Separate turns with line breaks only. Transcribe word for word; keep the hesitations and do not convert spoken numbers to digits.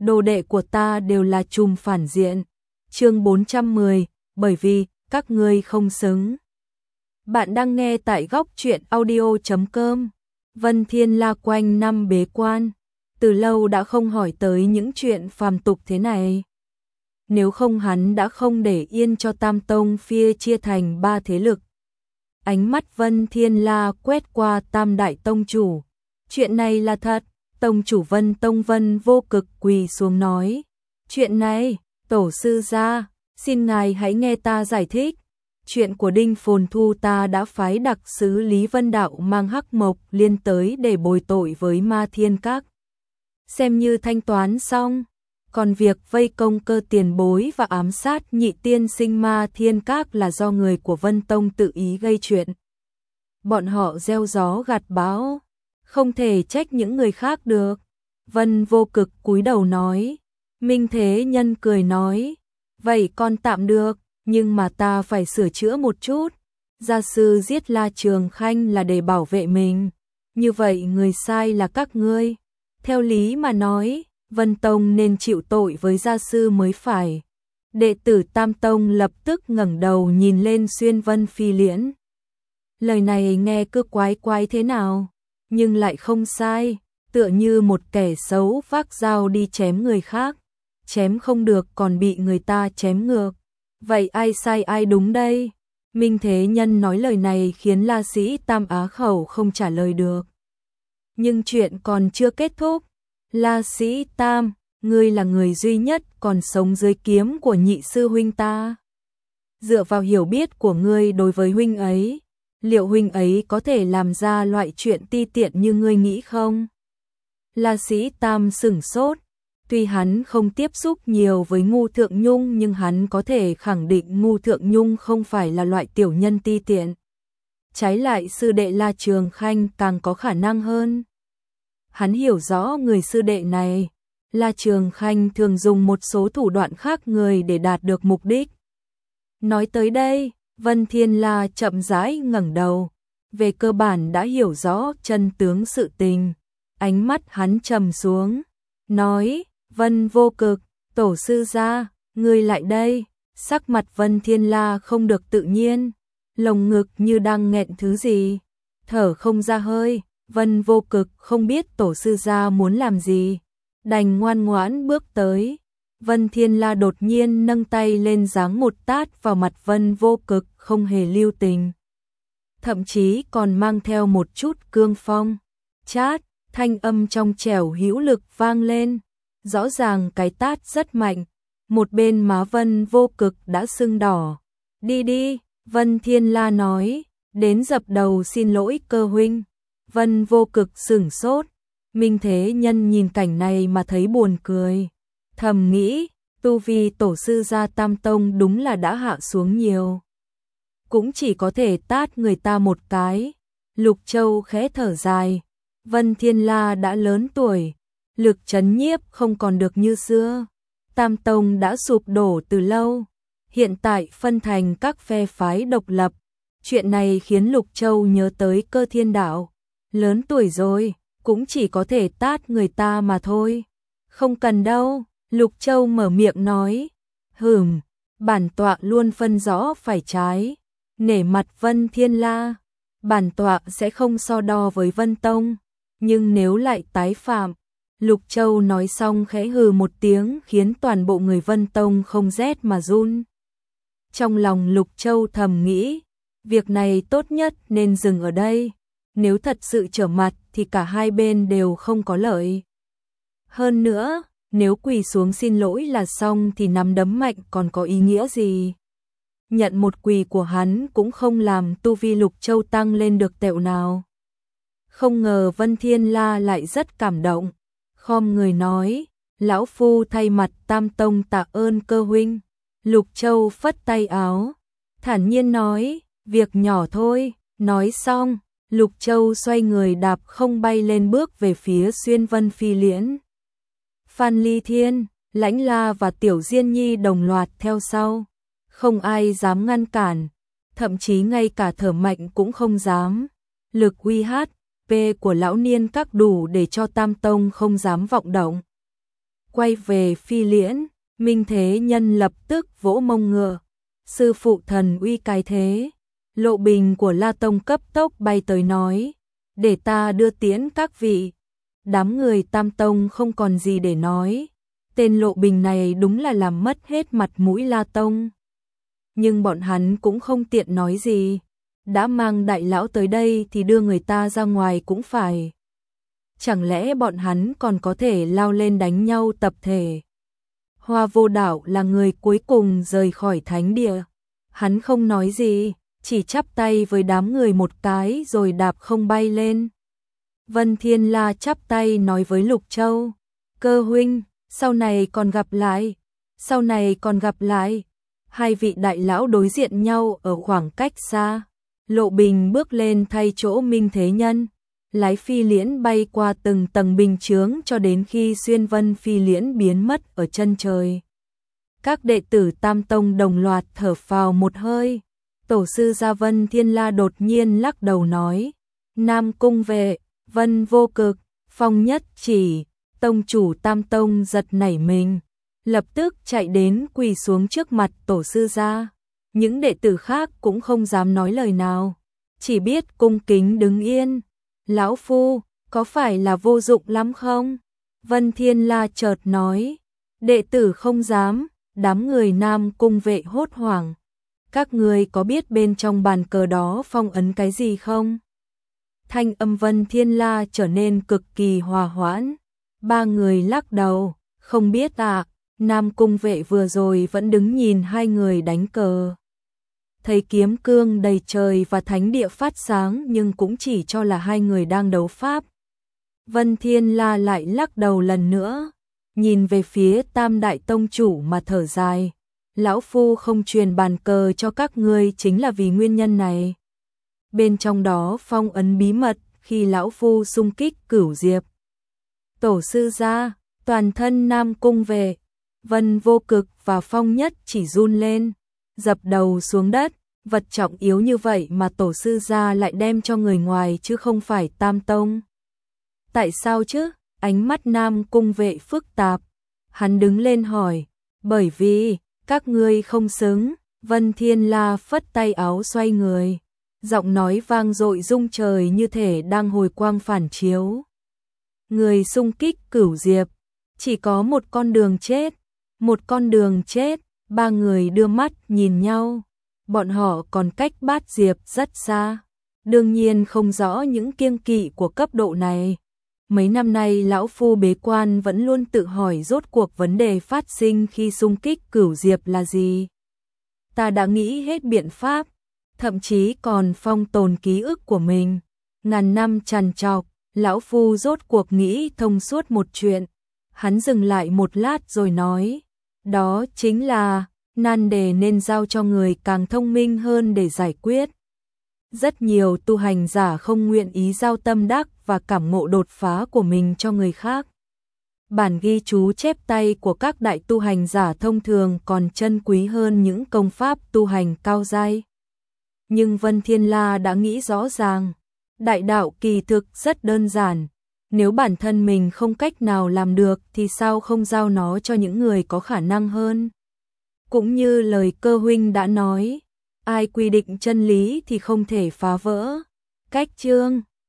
đồ đệ của ta đều là trùm phản diện. Chương bốn trăm mười, bởi vì các ngươi không xứng. Bạn đang nghe tại góc truyện audio chấm com. Vân Thiên La quanh năm bế quan, từ lâu đã không hỏi tới những chuyện phàm tục thế này. Nếu không hắn đã không để yên cho Tam Tông phía chia thành ba thế lực. Ánh mắt Vân Thiên La quét qua Tam Đại Tông Chủ. Chuyện này là thật. Tông Chủ Vân Tông Vân Vô Cực quỳ xuống nói. Chuyện này, tổ sư gia, xin ngài hãy nghe ta giải thích. Chuyện của Đinh Phồn Thu ta đã phái đặc sứ Lý Vân Đạo mang Hắc Mộc Liên tới để bồi tội với Ma Thiên Các. Xem như thanh toán xong. Còn việc vây công Cơ tiền bối và ám sát nhị tiên sinh Ma Thiên Các là do người của Vân Tông tự ý gây chuyện. Bọn họ gieo gió gặt bão, không thể trách những người khác được. Vân Vô Cực cúi đầu nói. Minh Thế Nhân cười nói, vậy con tạm được, nhưng mà ta phải sửa chữa một chút. Gia sư giết La Trường Khanh là để bảo vệ mình, như vậy người sai là các ngươi. Theo lý mà nói, Vân Tông nên chịu tội với gia sư mới phải. Đệ tử Tam Tông lập tức ngẩng đầu nhìn lên Xuyên Vân Phi Liễn. Lời này nghe cứ quái quái thế nào, nhưng lại không sai, tựa như một kẻ xấu vác dao đi chém người khác, chém không được còn bị người ta chém ngược. Vậy ai sai ai đúng đây? Minh Thế Nhân nói lời này khiến La Sĩ Tam á khẩu không trả lời được. Nhưng chuyện còn chưa kết thúc. La Sĩ Tam, ngươi là người duy nhất còn sống dưới kiếm của nhị sư huynh ta. Dựa vào hiểu biết của ngươi đối với huynh ấy, liệu huynh ấy có thể làm ra loại chuyện ti tiện như ngươi nghĩ không? La Sĩ Tam sửng sốt. Tuy hắn không tiếp xúc nhiều với Ngu Thượng Nhung nhưng hắn có thể khẳng định Ngu Thượng Nhung không phải là loại tiểu nhân ti tiện. Trái lại sư đệ La Trường Khanh càng có khả năng hơn. Hắn hiểu rõ người sư đệ này, La Trường Khanh thường dùng một số thủ đoạn khác người để đạt được mục đích. Nói tới đây, Vân Thiên La chậm rãi ngẩng đầu, về cơ bản đã hiểu rõ chân tướng sự tình. Ánh mắt hắn trầm xuống, nói, Vân Vô Cực, tổ sư gia, ngươi lại đây. Sắc mặt Vân Thiên La không được tự nhiên, lồng ngực như đang nghẹn thứ gì, thở không ra hơi. Vân Vô Cực không biết tổ sư gia muốn làm gì, đành ngoan ngoãn bước tới. Vân Thiên La đột nhiên nâng tay lên giáng một tát vào mặt Vân Vô Cực, không hề lưu tình, thậm chí còn mang theo một chút cương phong. Chát, thanh âm trong trẻo hữu lực vang lên, rõ ràng cái tát rất mạnh, một bên má Vân Vô Cực đã sưng đỏ. Đi đi, Vân Thiên La nói, đến dập đầu xin lỗi Cơ huynh. Vân Vô Cực sửng sốt. Minh Thế Nhân nhìn cảnh này mà thấy buồn cười, thầm nghĩ, tu vi tổ sư gia Tam Tông đúng là đã hạ xuống nhiều, cũng chỉ có thể tát người ta một cái. Lục Châu khẽ thở dài, Vân Thiên La đã lớn tuổi, lực trấn nhiếp không còn được như xưa. Tam Tông đã sụp đổ từ lâu, hiện tại phân thành các phe phái độc lập. Chuyện này khiến Lục Châu nhớ tới Cơ Thiên Đạo. Lớn tuổi rồi, cũng chỉ có thể tát người ta mà thôi. Không cần đâu, Lục Châu mở miệng nói. Hừm, bản tọa luôn phân rõ phải trái. Nể mặt Vân Thiên La, bản tọa sẽ không so đo với Vân Tông. Nhưng nếu lại tái phạm, Lục Châu nói xong khẽ hừ một tiếng khiến toàn bộ người Vân Tông không rét mà run. Trong lòng Lục Châu thầm nghĩ, việc này tốt nhất nên dừng ở đây. Nếu thật sự trở mặt thì cả hai bên đều không có lợi. Hơn nữa, nếu quỳ xuống xin lỗi là xong thì nắm đấm mạnh còn có ý nghĩa gì? Nhận một quỳ của hắn cũng không làm tu vi Lục Châu tăng lên được tẹo nào. Không ngờ Vân Thiên La lại rất cảm động, khom người nói, lão phu thay mặt Tam Tông tạ ơn Cơ huynh. Lục Châu phất tay áo, thản nhiên nói, việc nhỏ thôi. Nói xong, Lục Châu xoay người đạp không bay lên bước về phía Xuyên Vân Phi Liễn. Phan Ly Thiên, Lãnh La và Tiểu Diên Nhi đồng loạt theo sau, không ai dám ngăn cản, thậm chí ngay cả thở mạnh cũng không dám. Lực uy hát, P của lão niên các đủ để cho Tam Tông không dám vọng động. Quay về Phi Liễn, Minh Thế Nhân lập tức vỗ mông ngựa. Sư phụ thần uy cái thế. Lộ Bình của La Tông cấp tốc bay tới nói, để ta đưa tiễn các vị. Đám người Tam Tông không còn gì để nói. Tên Lộ Bình này đúng là làm mất hết mặt mũi La Tông. Nhưng bọn hắn cũng không tiện nói gì. Đã mang đại lão tới đây thì đưa người ta ra ngoài cũng phải. Chẳng lẽ bọn hắn còn có thể lao lên đánh nhau tập thể? Hoa Vô Đạo là người cuối cùng rời khỏi thánh địa. Hắn không nói gì, chỉ chắp tay với đám người một cái rồi đạp không bay lên. Vân Thiên La chắp tay nói với Lục Châu, Cơ huynh, sau này còn gặp lại, sau này còn gặp lại. Hai vị đại lão đối diện nhau ở khoảng cách xa. Lộ Bình bước lên thay chỗ Minh Thế Nhân, lái Phi Liễn bay qua từng tầng bình chướng cho đến khi xuyên vân Phi Liễn biến mất ở chân trời. Các đệ tử Tam Tông đồng loạt thở phào một hơi. Tổ sư Gia Vân Thiên La đột nhiên lắc đầu nói, Nam Cung Vệ, Vân Vô Cực, Phong Nhất Chỉ, tông chủ Tam Tông giật nảy mình, lập tức chạy đến quỳ xuống trước mặt tổ sư Gia. Những đệ tử khác cũng không dám nói lời nào, chỉ biết cung kính đứng yên. Lão Phu, có phải là vô dụng lắm không? Vân Thiên La chợt nói, đệ tử không dám. Đám người Nam Cung Vệ hốt hoảng, các người có biết bên trong bàn cờ đó phong ấn cái gì không? Thanh âm Vân Thiên La trở nên cực kỳ hòa hoãn. Ba người lắc đầu, không biết à. Nam Cung Vệ vừa rồi vẫn đứng nhìn hai người đánh cờ. Thấy kiếm cương đầy trời và thánh địa phát sáng nhưng cũng chỉ cho là hai người đang đấu pháp. Vân Thiên La lại lắc đầu lần nữa, nhìn về phía Tam Đại Tông chủ mà thở dài. Lão Phu không truyền bàn cờ cho các ngươi chính là vì nguyên nhân này. Bên trong đó phong ấn bí mật khi Lão Phu xung kích Cửu Diệp. Tổ sư Gia, toàn thân Nam Cung Vệ, Vân Vô Cực và Phong Nhất chỉ run lên, dập đầu xuống đất. Vật trọng yếu như vậy mà tổ sư Gia lại đem cho người ngoài chứ không phải Tam Tông. Tại sao chứ? Ánh mắt Nam Cung Vệ phức tạp. Hắn đứng lên hỏi, bởi vì các ngươi không xứng. Vân Thiên La phất tay áo xoay người, giọng nói vang dội rung trời như thể đang hồi quang phản chiếu. Người xung kích Cửu Diệp, chỉ có một con đường chết, một con đường chết. Ba người đưa mắt nhìn nhau, bọn họ còn cách Bát Diệp rất xa, đương nhiên không rõ những kiêng kỵ của cấp độ này. Mấy năm nay Lão Phu bế quan vẫn luôn tự hỏi rốt cuộc vấn đề phát sinh khi xung kích Cửu Diệp là gì. Ta đã nghĩ hết biện pháp, thậm chí còn phong tồn ký ức của mình. Ngàn năm trằn trọc, Lão Phu rốt cuộc nghĩ thông suốt một chuyện. Hắn dừng lại một lát rồi nói, đó chính là nan đề nên giao cho người càng thông minh hơn để giải quyết. Rất nhiều tu hành giả không nguyện ý giao tâm đắc và cảm ngộ đột phá của mình cho người khác. Bản ghi chú chép tay của các đại tu hành giả thông thường còn chân quý hơn những công pháp tu hành cao giai. Nhưng Vân Thiên La đã nghĩ rõ ràng, đại đạo kỳ thực rất đơn giản. Nếu bản thân mình không cách nào làm được thì sao không giao nó cho những người có khả năng hơn. Cũng như lời Cơ huynh đã nói, ai quy định chân lý thì không thể phá vỡ. Cách chương